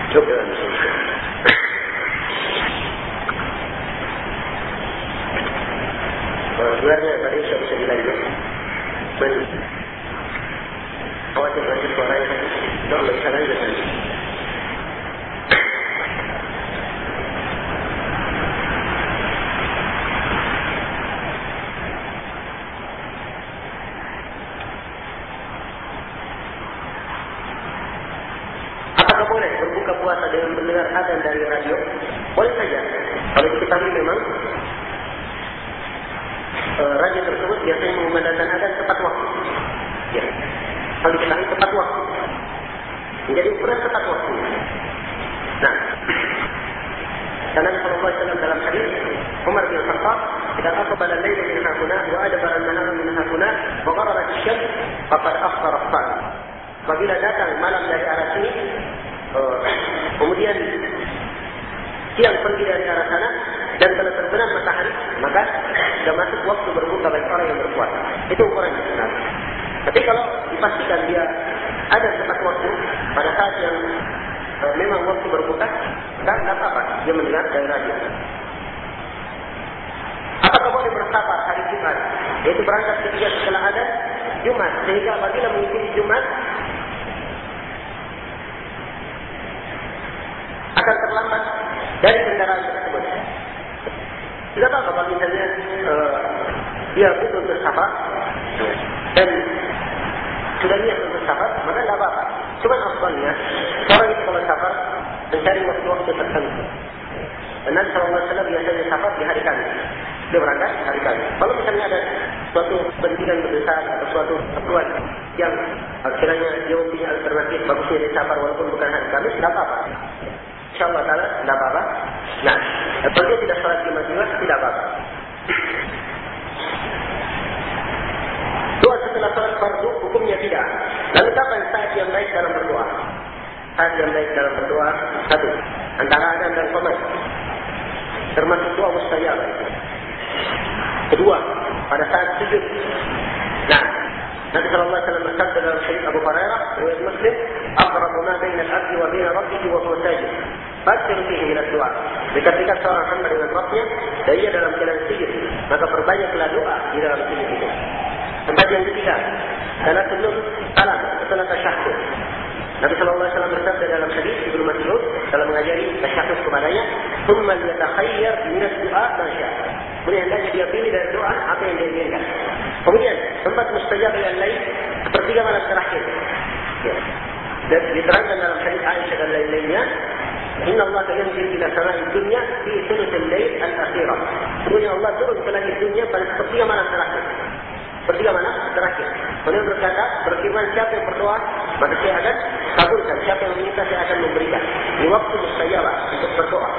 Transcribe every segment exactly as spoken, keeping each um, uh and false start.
Syukran. Sebenarnya tadi saya bisa dilanjut. Betul. Khawatir lanjut suaranya. Tidak bisa lanjut nanti. Apakah boleh berbuka puasa dengan mendengar adzan dari radio? Boleh saja. Kalau diketahui memang radio tersebut biasanya mengumandangkan adzan tepat waktu. Ya. Kalau diketahui tepat waktu. Menjadi ukuran tepat waktu. Nah. Dan Nabi sallallahu alaihi wasallam dalam hadis Umar bin Khattab, "Idza aqbala al-layl min hahuna wa adbara an-nahar min hahuna wa gharabat asy-syams faqad afṭara as-shā'im." Apabila datang malam dari arah sini, uh, kemudian siang pergi dari arah sana, dan telah terbenam matahari, maka sudah masuk waktu berbuka bagi orang yang berpuasa. Itu ukuran yang benar. Tapi kalau dipastikan dia ada tepat waktu pada saat yang e, memang waktu berbuka, maka tidak apa-apa dia mendengar dari radio. Apakah boleh bersafar hari Jumat? Yaitu berangkat ketika setelah ada Jumat, sehingga apabila mengikuti Jumat akan terlambat dari kendaraan tersebut. Tidak apa-apa kalau misalnya uh, dia butuh untuk safar dan sudah niat untuk safar, maka tidak apa-apa. Cuma afdalnya orang itu kalau safar mencari waktu-waktu tertentu. Dan Nabi sallallahu alaihi wasallam biasanya safar di hari Kamis. Dia berangkat hari Kamis. Kalau misalnya ada suatu pendidikan besar atau suatu keperluan yang akhirnya dia punya alternatif bagusnya dia safar walaupun bukan hari Kamis, tidak apa-apa. InsyaAllah ta'ala, tidak apa-apa. Nah, kalau dia tidak salat Jumat juga, tidak apa-apa. Doa setelah salat fardu, hukumnya tidak. Lalu kapan saat yang baik dalam berdoa? Saat yang baik dalam berdoa, satu, antara adzan dan qomat. Termasuk doa mustajabah itu. Kedua, pada saat sujud. Nah, Nabi sallallahu alaihi wasallam bersabda dalam hadis Abu Hurairah, riwayat Muslim, "Aqrabu ma baina al-'abdi wa baina rabbih wa huwa sajid." Fakir fihi min ad-du'a. Dekat-dekat seorang hamba dengan Rabbnya dan ia dalam keadaan sujud, maka perbanyaklah doa di dalam sujud itu. Tempat yang ketiga, salat sebelum salam setelah tasyahhud. Nabi sallallahu alaihi wasallam bersabda dalam hadis Ibnu Mas'ud dalam mengajari tasyahhud kepadanya, "Tsumma yatakhayyar min ad-du'a ma syaa." Kemudian hendaknya dia pilih dari doa apa yang dia inginkan. Kemudian tempat mustajab yang lain sepertiga malam terakhir. Ya. Dan diterangkan dalam hadis Aisyah dan lain-lainnya, "Inna Allah yanzil ila sama'i dunya fi thuluthil lail al-akhirah." Sesungguhnya Allah turun ke langit dunia pada sepertiga malam terakhir. Sepertiga malam terakhir. Beliau berkata, berfirman, siapa yang berdoa, maka saya akan kabulkan. Siapa yang meminta, saya akan memberikan. Di waktu mustajabah untuk berdoa.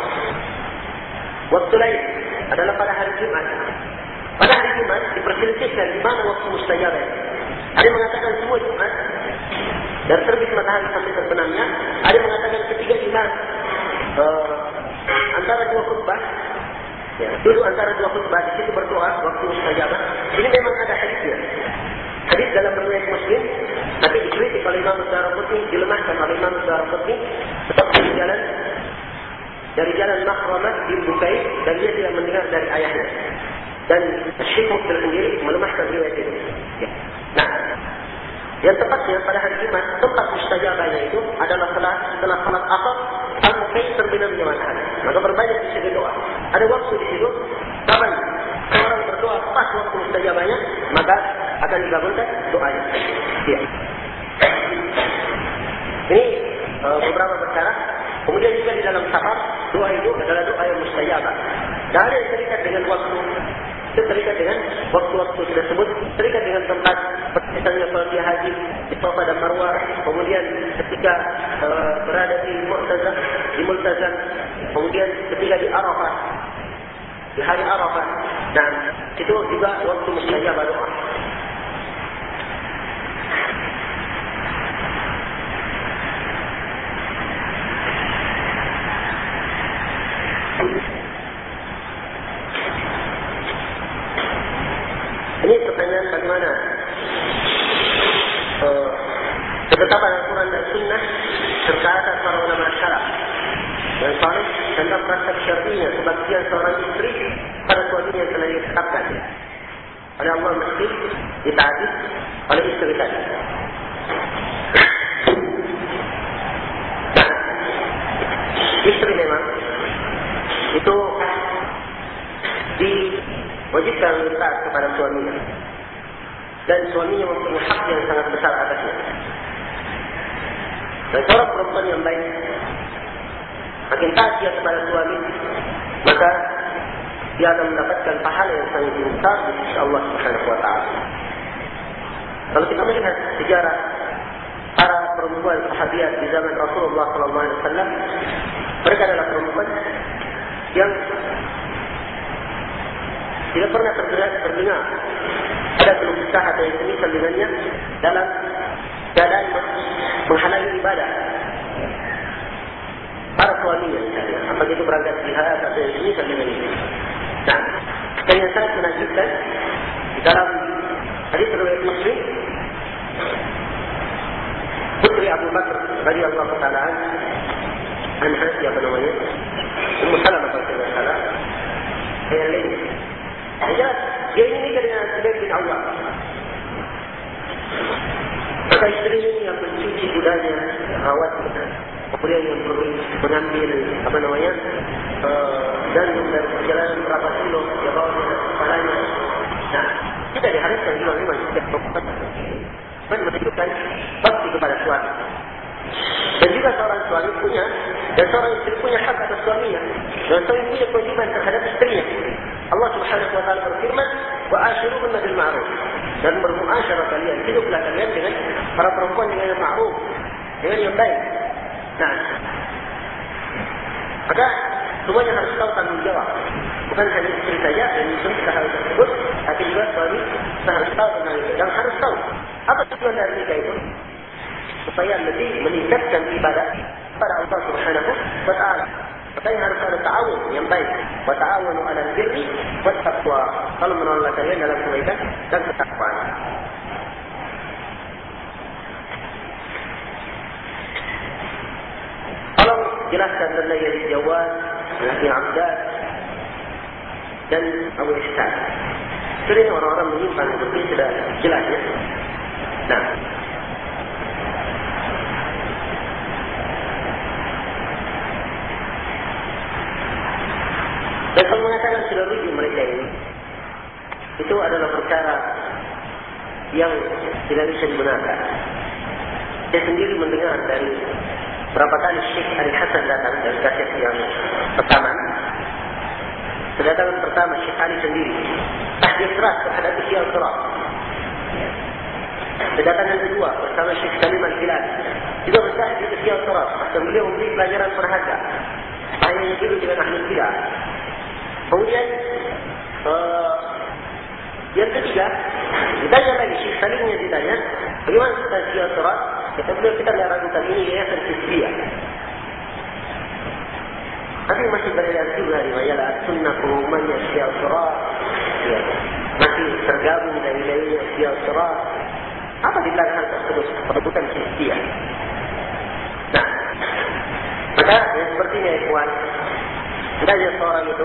Waktu lain adalah pada hari Jumat. Pada hari Jumat diperselisihkan di mana waktu mustajabah. Ada yang mengatakan semua Jumat dari terbit matahari sampai terbenamnya. Ada yang mengatakan ketiga imam uh, antara dua khutbah. Ya, dulu antara dua khutbah di situ berdoa waktu mustajabah. Ini memang ada hadisnya. Hadis dalam riwayat Muslim, tapi dikritik oleh Imam Ad-Darqutni, dilemahkan oleh Imam Ad-Darqutni, tetap dari jalan dari jalan Makhramah bin Bukai dan dia tidak mendengar dari ayahnya. Dan Syekh Mukbil sendiri melemahkan riwayat itu. Ya. Nah, yang tepatnya pada hari Jumat, tempat mustajabahnya itu adalah setelah setelah salat asar sampai terbenamnya matahari. Maka berbanyak di situ doa. Ada waktu di situ, kapan orang berdoa pas waktu mustajabahnya, maka akan dikabulkan doanya. Ya. Ini uh, beberapa perkara. Kemudian juga di dalam safar, doa itu adalah doa yang mustajabah. Dan ada yang terikat dengan waktu. Itu terikat dengan waktu-waktu kita sebut, terikat dengan tempat misalnya kalau dia haji di Safa dan Marwah, kemudian ketika uh, berada di Mu'tazah, di Multazam, kemudian ketika di Arafah, di hari Arafah, dan itu juga waktu mustajabah doa. Ini pertanyaan bagaimana uh, ketetapan Al-Quran dan Sunnah serta asas para ulama syarah saleh dan perasaan syar'inya kebaktian seorang istri pada suaminya yang telah ditetapkan oleh Allah mesti ditaati oleh istri tadi. Nah, istri memang itu diwajibkan taat kepada suaminya dan suaminya mempunyai hak yang sangat besar atasnya. Dan seorang perempuan yang baik makin taat dia kepada suami, maka dia akan mendapatkan pahala yang sangat besar di sisi Allah Subhanahu wa taala. Kalau kita melihat sejarah para perempuan sahabiat di zaman Rasulullah sallallahu alaihi wasallam, mereka adalah perempuan yang tidak pernah terdengar, terdengar ada keluh kesah atau yang semisal dengannya dalam keadaan menghalangi ibadah para suaminya misalnya, apa itu berangkat jihad atau yang semisal dengan itu. Nah, dan yang sangat menakjubkan di dalam hadis riwayat Muslim, putri Abu Bakar radhiyallahu taala anha, siapa namanya? Ummu Salamah kalau tidak salah. Yang lain. Jelas, dia ini nikah dengan Zubair bin Awwam. Maka istri ini yang mencuci kudanya, rawat, kemudian yang perlu mengambil apa namanya, uh, dan dari perjalanan berapa kilo dia bawa dia kepalanya. Nah, kita diharuskan juga memang setiap perempuan menunjukkan bakti kepada suami. Dan juga seorang suami punya, dan seorang istri punya hak atas suaminya, dan suami punya kewajiban terhadap istrinya. Allah Subhanahu wa taala berfirman, "Wa ashiruhunna bil ma'ruf." Dan bermuasyarah kalian, hiduplah kalian dengan para perempuan dengan yang ma'ruf, dengan yang baik. Nah, maka semuanya harus tahu tanggung jawab. Bukan hanya istri saja yang menyusun hal tersebut, tapi juga suami harus tahu tentang itu. Dan harus tahu apa tujuan dari nikah itu, supaya lebih meningkatkan ibadah kepada Allah Subhanahu wa taala. Makanya harus ada ta'awun yang baik. Wa ta'awunu 'alal birri wat taqwa. Kalau menolong kalian dalam kebaikan dan ketakwaan. Tolong jelaskan tentang yang dijawab, yang abdad dan Abu Ishaq. Sering orang-orang menyimpang seperti sudah jelas ya. Nah, dan kalau mengatakan sudah rujuk mereka ini, itu adalah perkara yang tidak bisa dibenarkan. Saya sendiri mendengar dari berapa kali Syekh Ali Hasan datang dari kaset yang pertama. Kedatangan pertama Syekh Ali sendiri tahdid keras terhadap isyal surat. Kedatangan kedua bersama Syekh Salim Al-Hilal juga bertahdid isyal surat. Dan beliau memberi pelajaran berharga. Hanya itu dengan ahli bidah. Kemudian uh, yang ketiga, ditanya lagi Syekh Salimnya ditanya, bagaimana kita isyal surat? Kita beliau kita tidak ragukan ini yayasan Hizbiyah. Tapi masih beredar juga di majalah sunnah pengumumannya isyal surat. Ya, masih tergabung dari dari isyal surat. Apa di belakang hal tersebut? Bukan Hizbiyah. Nah, maka yang seperti ini ikhwan, hendaknya seorang itu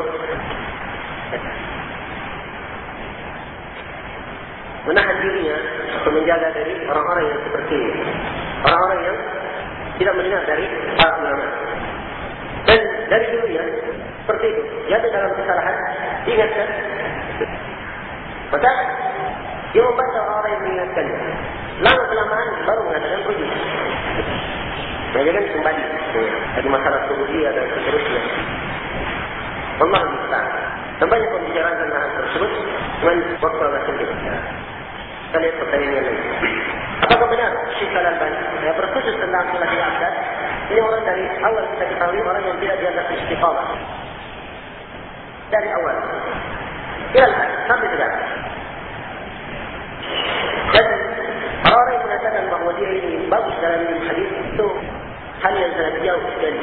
menahan dirinya untuk menjaga dari orang-orang yang seperti ini, orang-orang yang tidak mendengar dari para ulama. Dan dari dulunya seperti itu, jatuh dalam kesalahan, ingatkan. Maka dia membaca orang-orang yang mengingatkannya. Lama kelamaan baru mengatakan rujuk. Jangan kembali dari masalah subudiyah dan seterusnya. Allah musta'an. Dan banyak pembicaraan tentang hal tersebut, cuman waktu agak sempit. Kita lihat pertanyaan yang lain. Apakah benar Syekh Al-Albani ya, berkhusus tentang masalah abdad? Ini orang dari awal kita ketahui orang yang tidak dianggap istiqamah. Dari awal. Ilal sampai sekarang. Dan orang-orang yang mengatakan bahawa dia ini bagus dalam ilmu hadis itu hal yang sangat jauh sekali.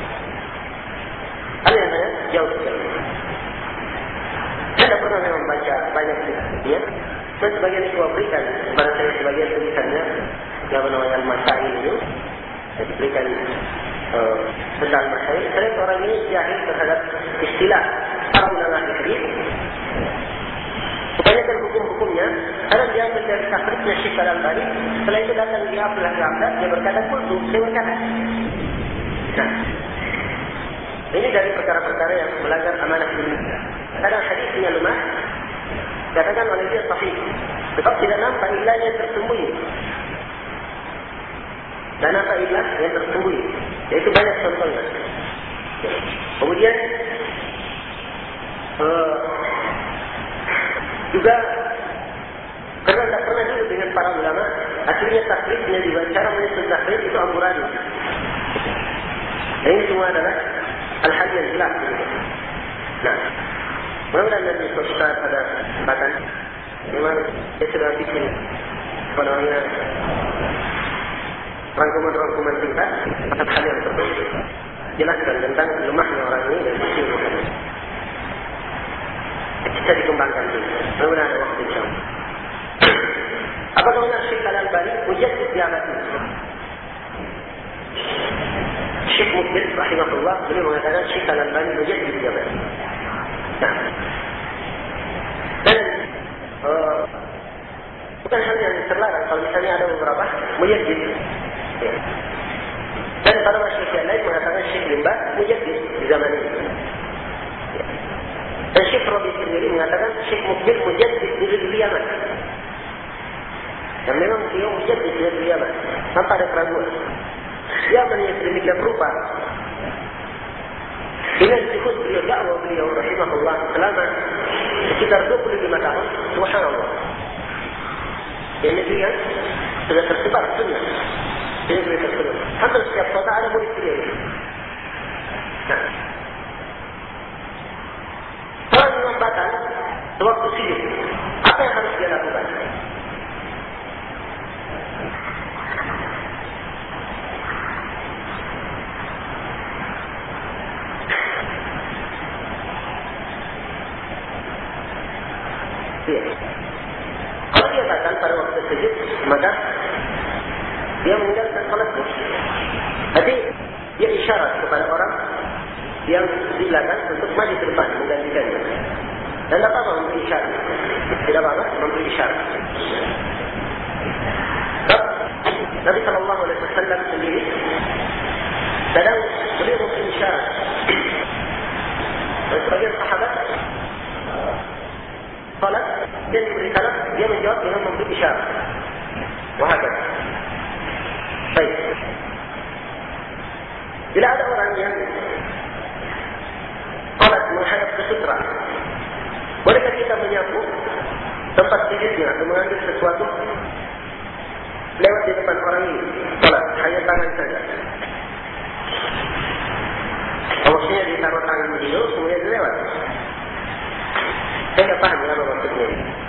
Hal yang sangat jauh sekali. Saya tidak pernah membaca banyak dia. Dan sebagian itu berikan kepada saya sebagian tulisannya yang namanya Al-Masail itu. Saya berikan uh, tentang masalah. Sering orang ini jahil terhadap istilah para ulama hadis. Kebanyakan hukum-hukumnya, kadang dia ambil dari takribnya Syekh Al-Albani. Setelah itu datang dia Abdullah bin Abdullah, dia berkata kultu, saya berkata. Nah, ini dari perkara-perkara yang melanggar amanah ilmu. Kadang hadisnya lemah, katakan oleh dia sahih, sebab tidak nampak ilah yang tersembunyi. Dan apa ilah yang tersembunyi? Yaitu banyak contohnya. Kemudian uh, juga karena tidak pernah dulu dengan para ulama, akhirnya takribnya juga cara menyusun takrib itu amburadul. Dan ini semua adalah hal-hal yang jelas. Nah, mudah-mudahan dari Ustaz pada kesempatan memang dia sudah bikin apa namanya rangkuman-rangkuman singkat atas hal yang tertentu. Jelaskan tentang lemahnya orang ini dan sisi ilmu. Bisa dikembangkan dulu. Mudah-mudahan ada waktu insyaAllah. Apakah benar Syekh Al-Albani mujaddid diamat ini? Syekh Mukbil rahimahullah beliau mengatakan Syekh Al-Albani mujaddid diamat. Nah, dan uh, bukan hal yang terlarang kalau misalnya ada beberapa mujaddid. Ya. Dan para masyayikh yang lain mengatakan Syekh Limba mujaddid di zaman ini. Ya. Dan Syekh Rabi sendiri mengatakan Syekh Mukbil mujaddid di Yaman. Dan memang dia mujaddid di Yaman tanpa ada keraguan. Yaman yang sedemikian rupa dengan disebut beliau dakwah beliau rahimahullah selama sekitar dua puluh lima tahun, subhanallah. Yang negeri yang sudah tersebar sunnah. Ini negeri tersebar. Hampir setiap kota ada murid beliau. Nah, orang yang batal sewaktu sujud, apa yang harus dia lakukan? Ya. Kalau dia batal pada waktu sujud, maka dia meninggalkan salatnya. Jadi dia isyarat kepada orang yang di belakang untuk maju ke depan menggantikannya. Dan tak apa memberi isyarat. Tidak apa memberi isyarat. Sebab Nabi sallallahu alaihi wasallam sendiri sedang beliau memberi isyarat. Dan sebagian sahabat salat, dia diberi salat, dia menjawab dengan memberi isyarat. Wahakad. Baik. Bila ada orang yang salat menghadap ke sutra, bolehkah kita menyapu tempat sujudnya atau mengambil sesuatu lewat di depan orang ini? Salat, hanya tangan saja. Maksudnya ditaruh tangan beliau, kemudian lewat. Saya tak paham apa maksudnya.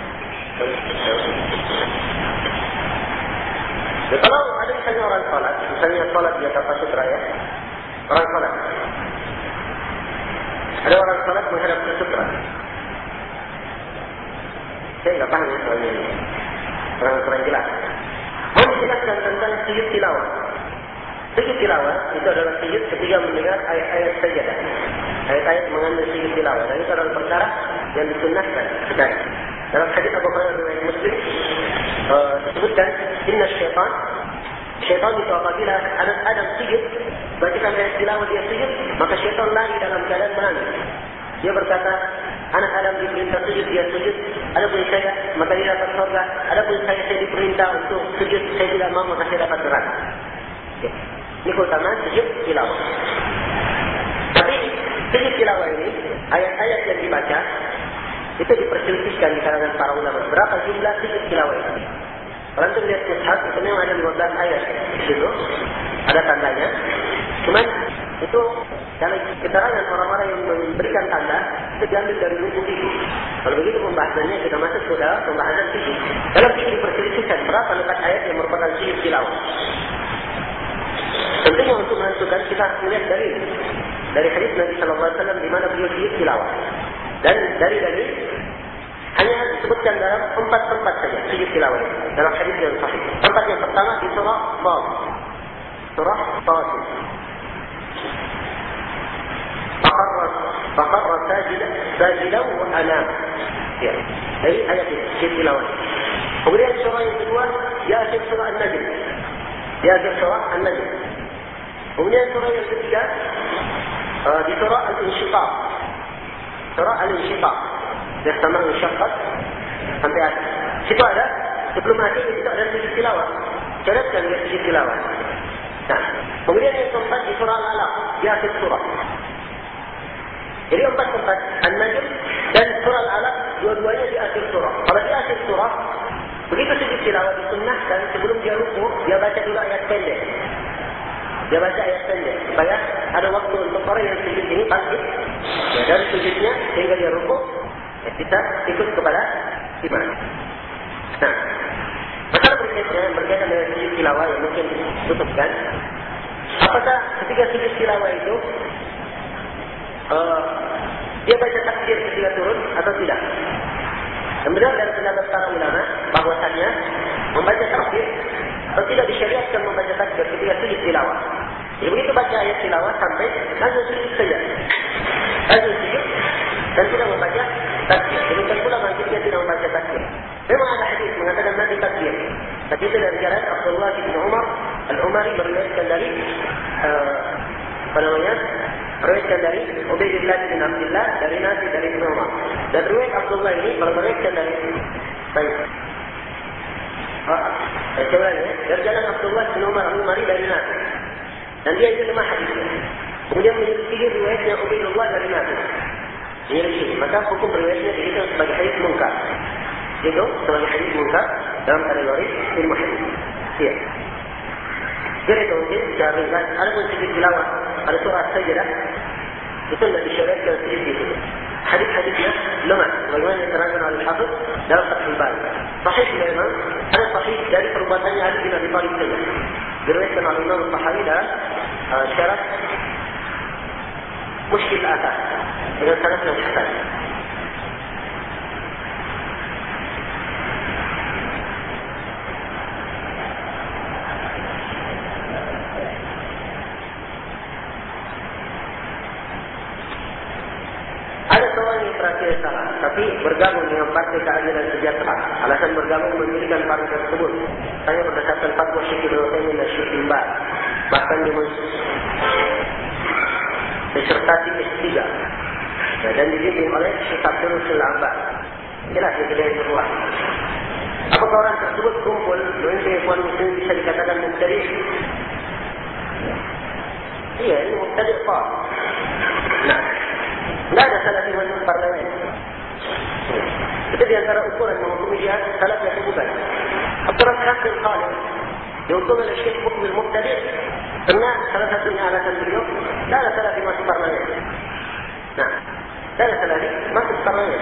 Ya, kalau ada misalnya orang salat, misalnya salat di atas sutra ya, orang salat. Ada orang salat menghadap ke sutra. Saya tak paham soalnya ini. Kurang-kurang jelas. Mau dijelaskan tentang sujud tilawah. Sujud tilawah itu adalah sujud ketika mendengar ayat-ayat sajadah. Ayat-ayat mengandung sujud tilawah. Dan itu adalah perkara yang disunnahkan sekarang. Dalam hadis Abu Hurairah riwayat Muslim uh, disebutkan inna syaitan syaitan itu apabila anak Adam sujud bacakan ayat tilawah dia sujud, maka syaitan lari dalam keadaan menangis. Dia berkata, anak Adam diperintah sujud, dia sujud. Adapun saya, maka dia dapat surga. Adapun saya, saya diperintah untuk sujud, saya tidak mau, maka saya dapat neraka. Ya. Ini keutamaan sujud tilawah. Tapi sujud tilawah ini, ayat-ayat yang dibaca itu diperselisihkan di kalangan para ulama. Berapa jumlah sujud tilawah ini? Kalau kita lihat mushaf, itu memang ada lima belas ayat di situ, ada tandanya. Cuman itu dalam keterangan orang-orang yang memberikan tanda itu diambil dari buku fikih. Kalau begitu pembahasannya kita masuk ke dalam pembahasan fikih. Dalam fikih diperselisihkan berapa letak ayat yang merupakan sujud tilawah. Tentunya untuk menentukan kita melihat dari dari hadis Nabi Sallallahu Alaihi Wasallam di mana beliau sujud tilawah. Dan dari dari hanya disebutkan dalam empat tempat saja sujud tilawah dalam hadis yang sahih. Tempat yang pertama di surah Taha. Surah Taha. Fakharra sajidan sajidan wa anam. Ya. Jadi ayat ini kita tilawah. Kemudian surah yang kedua, di akhir surah An-Najm. Di akhir surah An-Najm. Kemudian surah yang ketiga, uh, di surah Al-Insyiqaq. Surah Al-Insyiqaq. Dia sama Insyiqaq sampai akhir. Situ ada, sebelum akhir itu ada sujud tilawah. Catatkan dia sujud tilawah. Nah, kemudian yang keempat di surah Al-Alaq, di akhir surah. Jadi empat tempat, An-Najm dan surah Al-Alaq, dua-duanya di akhir surah. Kalau di akhir surah, begitu sujud tilawah disunnahkan sebelum dia rukuk, dia baca dulu ayat pendek. Dia baca ayat pendek supaya ada waktu untuk orang yang sujud ini bangkit ya, dari sujudnya sehingga dia rukuk, ya, kita ikut kepada imam. Nah, masalah berikutnya yang berkaitan dengan sujud tilawah yang mungkin tutupkan, apakah ketika sujud tilawah itu uh, dia baca takbir ketika turun atau tidak? Kemudian dari pendapat para ulama bahwasannya membaca takbir atau tidak disyariatkan membaca takbir ketika sujud tilawah. Jadi begitu baca ayat tilawah sampai langsung sujud saja, langsung sujud dan tidak membaca takbir. Demikian pula bangkitnya tidak membaca takbir. Memang ada hadis mengatakan nanti takbir. Tapi itu dari jalan Abdullah bin Umar Al-Umari meriwayatkan dari uh, apa namanya? Meriwayatkan dari Ubaidillah bin Abdullah dari Nafi dari Ibnu Umar. Dan riwayat Abdullah ini kalau meriwayatkan dari baik. Ah, coba ya. Dari jalan Abdullah bin Umar Al-Umari dari Nafi. Dan dia itu lemah hadisnya. Kemudian menyelidiki riwayatnya Ubaidillah dari Nafi. Menyelidiki. Maka hukum riwayatnya dihitung sebagai hadis munkar. Itu sebagai hadis munkar dalam kategori ilmu hadis. Iya. Jadi itu mungkin secara ringkas. Ada pun sujud tilawah, ada surah Sajdah, itu tidak disyariatkan sujud itu. Hadis-hadisnya lemah. Bagaimana diterangkan oleh Hafiz dalam Fathul Bari. Sahih memang ada sahih dari perbuatannya Ali bin Abi Thalib saja. Diriwayatkan oleh Imam Tahawi dalam uh, syarah Mushkil Athar dengan sanad yang hasan. Terakhir salah, tapi bergabung dengan Partai Keadilan Sejahtera. Alasan bergabung mendirikan partai tersebut hanya berdasarkan fatwa Syekh Ibnu Utsaimin dan Syekh Bin Baz. Bahkan disertasi S tiga ya, dan dibimbing oleh Syekh Abdul Sulaiman. Jelas itu dari sebuah. Apakah orang tersebut kumpul memimpin ikhwan muslimin bisa dikatakan mubtadi'? Iya, ini mubtadi' Pak. Nah, tidak ada salaf di masuk parlemen. Itu di antara ukuran menghukumi dia salaf atau bukan. Abdurrahman bin Khalid dihukum oleh Syekh Hukum al-Mubtadi' karena salah satunya alasan beliau tidak ada salaf di masuk parlemen. Nah, tidak ada salaf di masuk parlemen.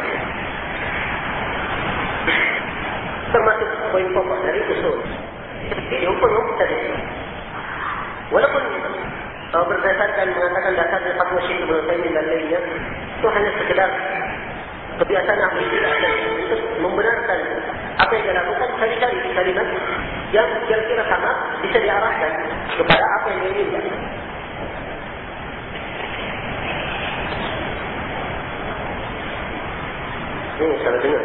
Termasuk poin pokok dari usul. Jadi hukum Mubtadi'. Walaupun Uh, berdasarkan mengatakan dasarnya fatwa Syekh Ibnu Utsaimin dan lainnya itu hanya sekedar kebiasaan ahli bidah untuk membenarkan apa yang dilakukan cari-cari kalimat yang kira-kira sama bisa diarahkan kepada apa yang diinginkan. Ini salah dengar.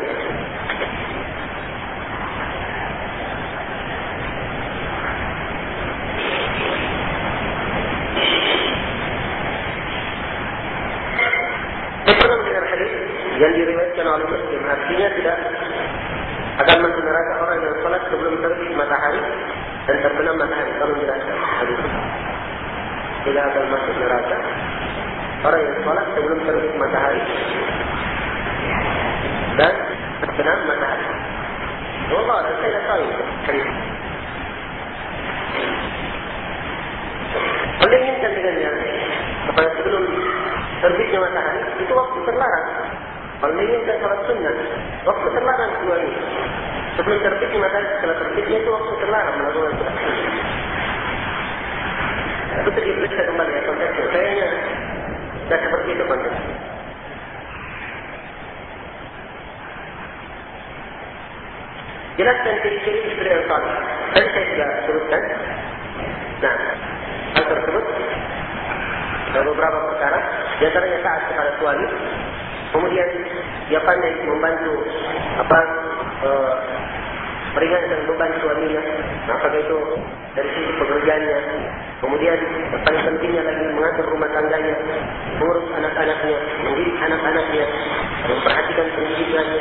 Yang diriwayatkan oleh Muslim, artinya tidak akan masuk neraka orang yang salat sebelum terbit matahari dan terbenam matahari. Kalau jelaskan hadis tidak akan masuk neraka orang yang salat sebelum terbit matahari dan terbenam matahari. Allah, saya tidak tahu hadis. Anda inginkan dengannya kepada sebelum terbitnya matahari itu waktu terlarang. Kalau inginkan salat sunnah, waktu terlarang keluar ini. Sebelum terbitnya matahari, setelah terbitnya itu waktu terlarang melakukan salat sunnah. Itu diperiksa kembali ya konteksnya. Kayaknya tidak seperti itu konteksnya. Jelaskan ciri-ciri istri yang saleh. Tadi saya sudah sebutkan. Nah, hal tersebut ada beberapa perkara Di antaranya taat kepada suami. Kemudian dia pandai membantu apa uh, meringankan beban suaminya. Apakah itu dari sisi pekerjaannya. Kemudian yang paling pentingnya lagi mengatur rumah tangganya, mengurus anak-anaknya, mendidik anak-anaknya, memperhatikan pendidikannya.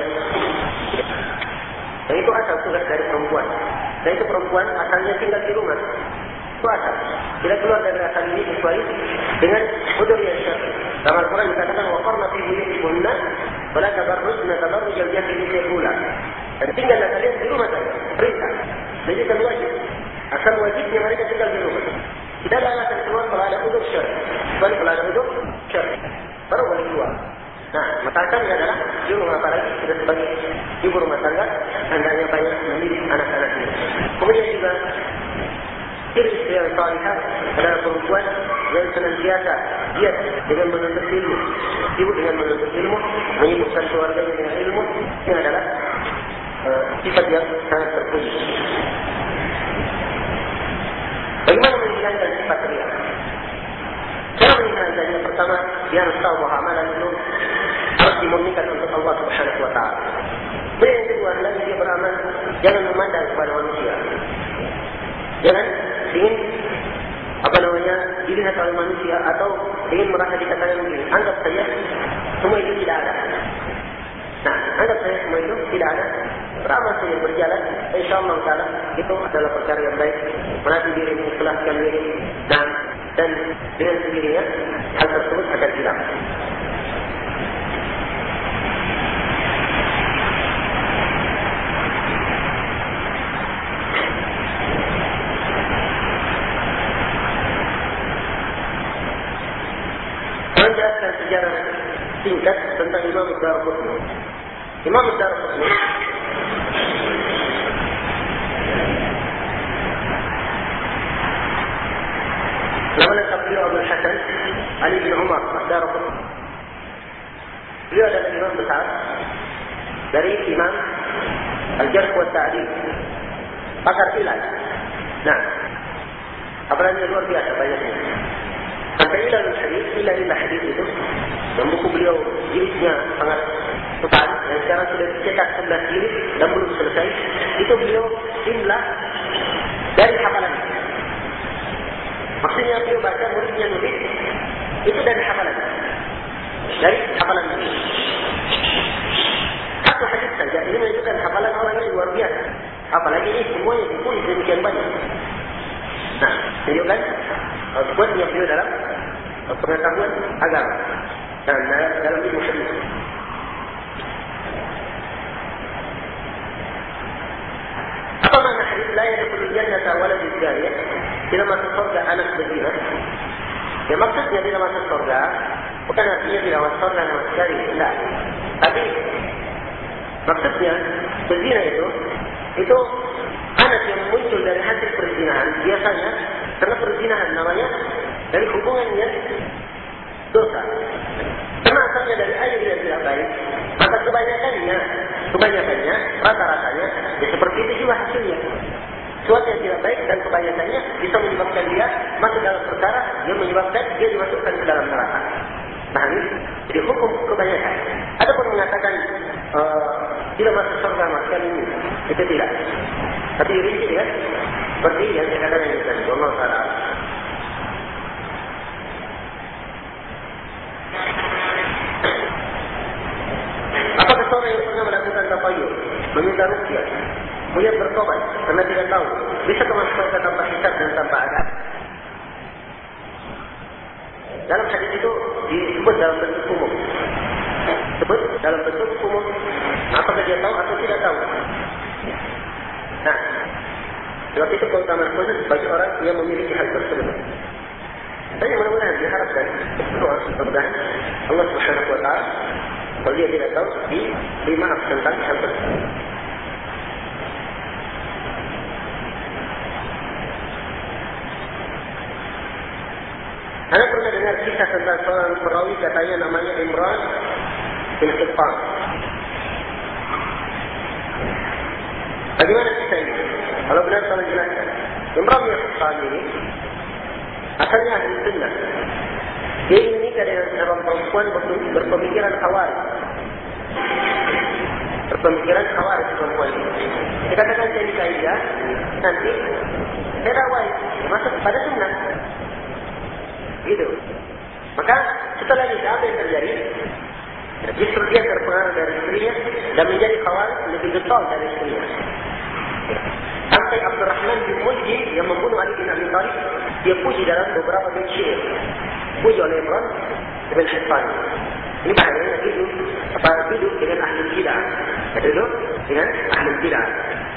Dan itu asal tugas dari perempuan. Dan itu perempuan asalnya tinggal di rumah. Itu asal. Tidak keluar dari asal ini kecuali dengan udzur yang syar'i. Dalam Al-Quran dikatakan waqarna fi buyutikunna wa la tabarrujna tabarrujal jahiliyyah ula. Dan tinggallah kalian di rumah saja. Perintah. Jadi kan wajib. Asal wajibnya mereka tinggal di rumah. Tidak ada alasan keluar kalau ada udzur syar'i. Kecuali kalau ada udzur syar'i. Baru boleh keluar. Nah, maka asalnya adalah di rumah, apalagi sudah sebagai ibu rumah tangga, hendaknya banyak mendidik anak-anaknya. Kemudian juga ciri istri yang salihah adalah perempuan yang senantiasa giat dengan menuntut ilmu, sibuk dengan menuntut ilmu, menyibukkan keluarganya dengan ilmu. Ini adalah uh, sifat yang sangat terpuji. Bagaimana menghilangkan sifat riya? Cara menghilangkannya, pertama dia harus tahu bahawa amalan itu harus dimurnikan untuk Allah Subhanahu Wa Taala. Dan yang kedua adalah dia beramal jangan memandang kepada manusia. Jangan ingin apa namanya dilihat oleh manusia atau ingin merasa dikatakan begini. Anggap saja semua itu tidak ada. Nah, anggap saja semua itu tidak ada. Beramal saja berjalan. InsyaAllah Taala itu adalah perkara yang baik. Melatih diri, mengikhlaskan diri, dan dan dengan sendirinya hal tersebut akan hilang. Menjelaskan sejarah singkat tentang Imam Ad-Darqutni. Imam Ad-Darqutni nama lengkap beliau Abdul Hasan Ali bin Umar Ad-Darqutni. Beliau adalah imam besar dari Imam Al-Jarh wa Ta'dil, pakar ilal. Nah, apalagi luar biasa banyaknya. Sampai ilal hadis, ilal ilal hadis itu, yang buku beliau jilidnya sangat tebal, yang sekarang sudah dicetak sebelas jilid dan belum selesai. Itu beliau imla dari hafalan. Maksudnya beliau baca, muridnya nulis, itu dari hafalan. Dari hafalan beliau. Satu hadis saja, ini menunjukkan hafalan orang yang luar biasa. Apalagi ini semuanya ditulis demikian banyak. Nah, menunjukkan kuatnya beliau dalam pengetahuan agama dan dalam ilmu hadis. Apa makna hadis la yadkhulul jannata waladul jariyah? Tidak masuk surga anak berzina. Ya, maksudnya tidak masuk surga bukan artinya tidak masuk surga anak sekali, tidak. Tapi maksudnya berzina itu itu anak yang muncul dari hasil perzinahan. Biasanya karena perzinahan namanya dari hubungan yang dosa. Karena asalnya dari ayat yang tidak baik, maka kebanyakannya, kebanyakannya, rata-ratanya, ya seperti itu juga hasilnya. Sesuatu yang tidak baik dan kebanyakannya bisa menyebabkan dia masuk dalam perkara yang menyebabkan dia dimasukkan ke dalam neraka. Nah ini jadi hukum kebanyakan. Adapun mengatakan uh, tidak masuk surga sekali ini, itu tidak. Tapi rinci ya, seperti yang saya katakan ini tadi. Allah Taala. Apakah seorang yang pernah melakukan tafayyur, meminta ruqyah, kemudian bertobat karena tidak tahu, bisa masuk surga tanpa hisab dan tanpa azab? Dalam hadis itu disebut dalam bentuk umum. Sebut dalam bentuk umum. Apakah dia tahu atau tidak tahu? Nah, sebab itu keutamaan khusus bagi orang yang memiliki hal tersebut. Dan yang mudah-mudahan diharapkan doa mudah-mudahan Allah Subhanahu Wa Taala kalau dia tidak tahu diberi maaf tentang hal tersebut. Anda pernah dengar kisah tentang seorang perawi katanya namanya Imran bin Hittan. Bagaimana kisah ini? Kalau benar tolong jelaskan. Imran bin Hittan ini asalnya ahli sunnah. Dia ingin menikah dengan seorang perempuan berpemikiran khawarij. Berpemikiran khawarij perempuan ini. Dia katakan saya nikah dia, nanti saya dakwah masuk pada sunnah. Gitu. Maka setelah nikah apa yang terjadi? Justru dia terpengaruh dari istrinya dan menjadi khawarij lebih getol dari istrinya. Sampai Abdurrahman bin Muljim yang membunuh Ali bin Abi Thalib, dia puji dalam beberapa bait syair. Puji oleh Imran bin Hissan. Ini bahayanya hidup, apa hidup dengan ahli bidah. Hidup dengan ahli bidah.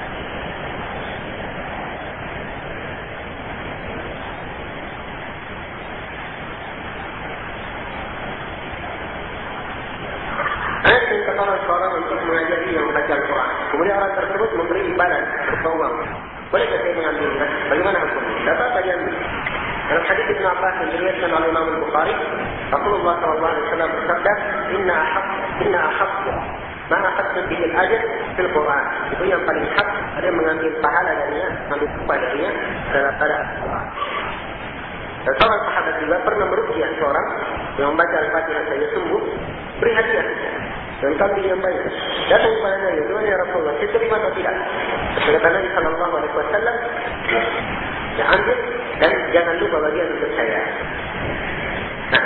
Ada yang katakan seorang untuk mengajari yang membaca Al-Quran. Kemudian orang tersebut memberi imbalan berupa uang. Bolehkah saya mengambilnya? Bagaimana hukumnya? Dapat saja ambil. Dalam hadis Ibn Abbas yang diriwayatkan oleh Imam Al-Bukhari, Rasulullah shallallahu alaihi wasallam bersabda, Inna ahab, inna ahab, ma akhadtum bihi al-ajr fil Quran. Itu yang paling hak, ada mengambil pahala darinya, mengambil upah darinya daripada Al-Quran. Dan seorang sahabat juga pernah meruqyah seorang yang membaca Al-Fatihah saja sembuh, beri hadiah dan kambing yang banyak. Datang kepada Nabi, "Tuhan ya Rasulullah, saya terima atau tidak?" Kata Nabi sallallahu alaihi wasallam, "Ya ambil dan jangan lupa bagian untuk saya." Nah,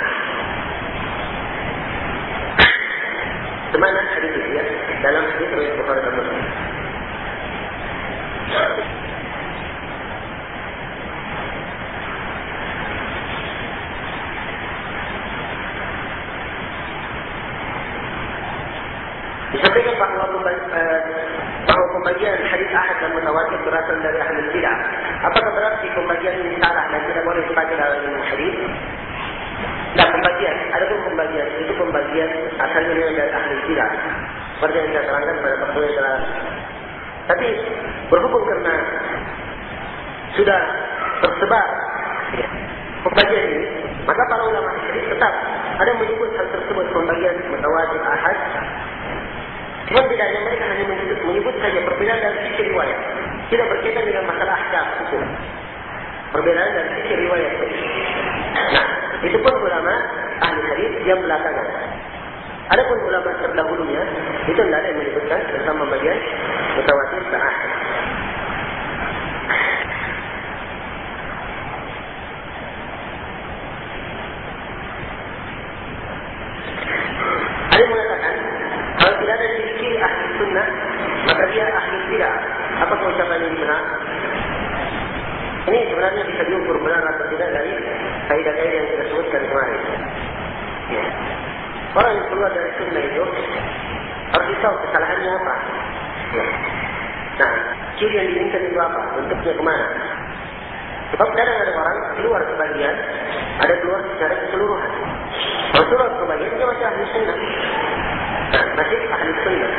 semana hadis itu ya dalam hadis riwayat Bukhari dan Muslim. Disampaikan bahawa bahawa pembagian hadis ahad dan mutawatir berasal dari ahli bidah. Apakah berarti pembagian ini salah dan tidak boleh dipakai dalam ilmu hadis? Nah, pembagian, ada pun pembagian itu pembagian asalnya dari ahli bidah. Seperti yang saya terangkan pada pertemuan yang telah. Tapi berhubung karena sudah tersebar ya, pembagian ini, maka para ulama hadis tetap ada menyebut hal tersebut pembagian mutawatir ahad. Cuma bedanya mereka hanya menyebut, menyebut saja perbedaan dari sisi riwayat. Tidak berkaitan dengan masalah ahkam hukum. Perbedaan dari sisi riwayat. Nah, itu pun ulama ahli hadis yang belakangan. Adapun ulama terdahulunya, itu tidak ada yang menyebutkan tentang pembagian mutawatir ke ahad. Ada yang mengatakan, kalau tidak ada sisi ahli sunnah, maka dia ahli bidah. Apakah ucapan ini benar? Ini sebenarnya bisa diukur benar atau tidak dari kaidah-kaidah yang kita sebutkan kemarin. Ya. Orang yang keluar dari sunnah itu harus tahu kesalahannya apa. Ya. Nah, ciri yang diinginkan itu apa? Bentuknya kemana? Sebab kadang ada orang keluar sebagian, ada keluar secara keseluruhan. Kalau keluar sebagian, dia masih ahli sunnah. Nah, masih ahli sunnah.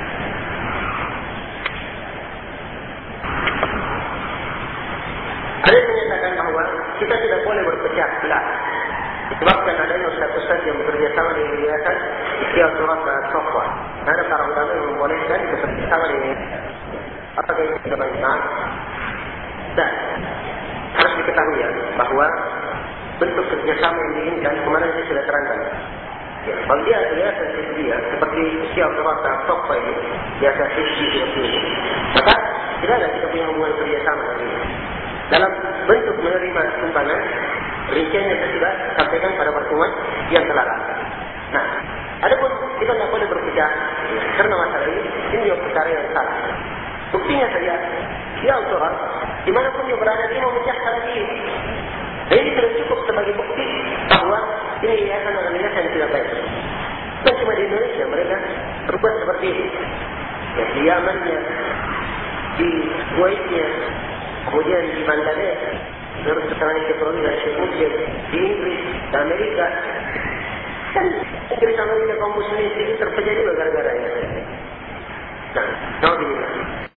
Ada yang menyatakan bahawa kita tidak boleh berpecah belah. Disebabkan adanya ustaz-ustaz yang bekerja sama dengan yayasan Ikhtiar Surat dan Sofwa. Ada para ulama yang membolehkan bekerja sama dengan apakah ini tidak benar? Dan harus diketahui ya, bahawa bentuk kerjasama yang diinginkan kemarin saya sudah terangkan. Ya, kalau dia yayasan dia seperti Ikhtiar Surat dan Sofwa ini, yayasan sisi seperti ini, maka tidak ada kita punya hubungan kerjasama dengan ini. Dalam bentuk menerima sumbangan, rinciannya saya sudah sampaikan pada pertemuan yang telah lalu. Nah, adapun kita tidak boleh berpecah karena masalah ini, ini juga perkara yang salah. Buktinya saja, dia autorat, dimanapun dia berada, dia memecah salah ini. Dan ini sudah cukup sebagai bukti bahawa ini yayasan dengan yayasan yang tidak baik. Bukan cuma di Indonesia, mereka berbuat seperti ini. Ya, di Yamannya, di Kuwaitnya, kemudian di Bangladesh, menurut keterangan diperoleh dari Syekh Mujib, di Inggris, di Amerika, dan Inggris Amerika kaum muslimin itu terpecah juga gara-gara ya. Nah, tahu tidak?